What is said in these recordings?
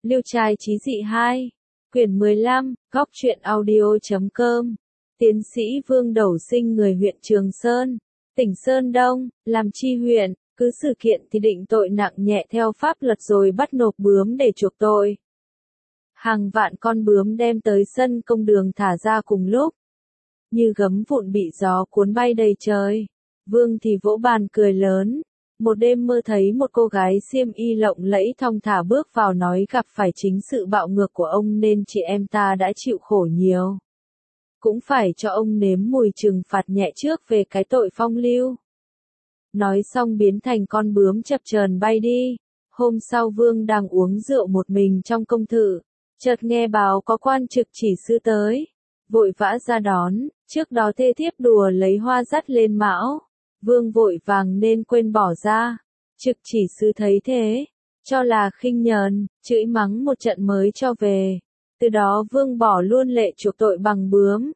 Liêu trai chí dị 2, quyển 15, góc truyện audio.com. Tiến sĩ Vương Đẩu Sinh người huyện Trường Sơn, tỉnh Sơn Đông, làm tri huyện, cứ sự kiện thì định tội nặng nhẹ theo pháp luật rồi bắt nộp bướm để chuộc tội. Hàng vạn con bướm đem tới sân công đường thả ra cùng lúc, như gấm vụn bị gió cuốn bay đầy trời. Vương thì vỗ bàn cười lớn. Một đêm mơ thấy một cô gái xiêm y lộng lẫy thong thả bước vào nói gặp phải chính sự bạo ngược của ông nên chị em ta đã chịu khổ nhiều. Cũng phải cho ông nếm mùi trừng phạt nhẹ trước về cái tội phong lưu. Nói xong biến thành con bướm chập chờn bay đi. Hôm sau Vương đang uống rượu một mình trong công thự, chợt nghe báo có quan trực chỉ sư tới, vội vã ra đón, trước đó thê thiếp đùa lấy hoa dắt lên mão. Vương vội vàng nên quên bỏ ra. Trực chỉ sư thấy thế, cho là khinh nhờn, chửi mắng một trận mới cho về. Từ đó Vương bỏ luôn lệ chuộc tội bằng bướm.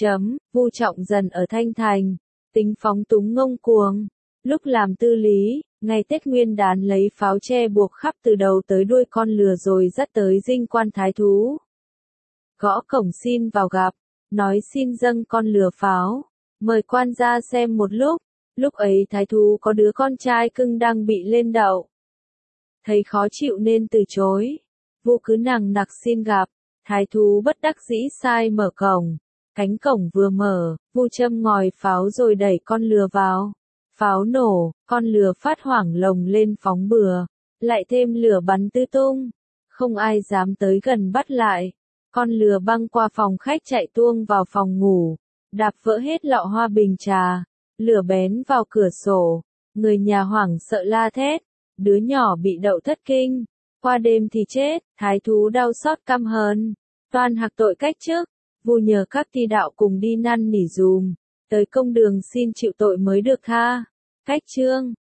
Vu Trọng Dần ở Thanh Thành, tính phóng túng ngông cuồng. Lúc làm tư lý, ngày Tết Nguyên Đán lấy pháo tre buộc khắp từ đầu tới đuôi con lừa rồi dắt tới dinh quan thái thú. Gõ cổng xin vào gặp, nói xin dâng con lừa pháo, mời quan ra xem một lúc. Lúc ấy thái thú có đứa con trai cưng đang bị lên đậu. Thấy khó chịu nên từ chối. Vu cứ nằng nặc xin gặp. Thái thú bất đắc dĩ sai mở cổng. Cánh cổng vừa mở, Vu châm ngòi pháo rồi đẩy con lừa vào. Pháo nổ, con lừa phát hoảng lồng lên phóng bừa. Lại thêm lửa bắn tứ tung. Không ai dám tới gần bắt lại. Con lừa băng qua phòng khách chạy tuông vào phòng ngủ. Đạp vỡ hết lọ hoa bình trà. Lửa bén vào cửa sổ, người nhà hoảng sợ la thét, đứa nhỏ bị đậu thất kinh, qua đêm thì chết, thái thú đau xót căm hờn, toan hạc tội cách chức. Vu nhờ các thi đạo cùng đi năn nỉ dùm, tới công đường xin chịu tội mới được tha. Cách chương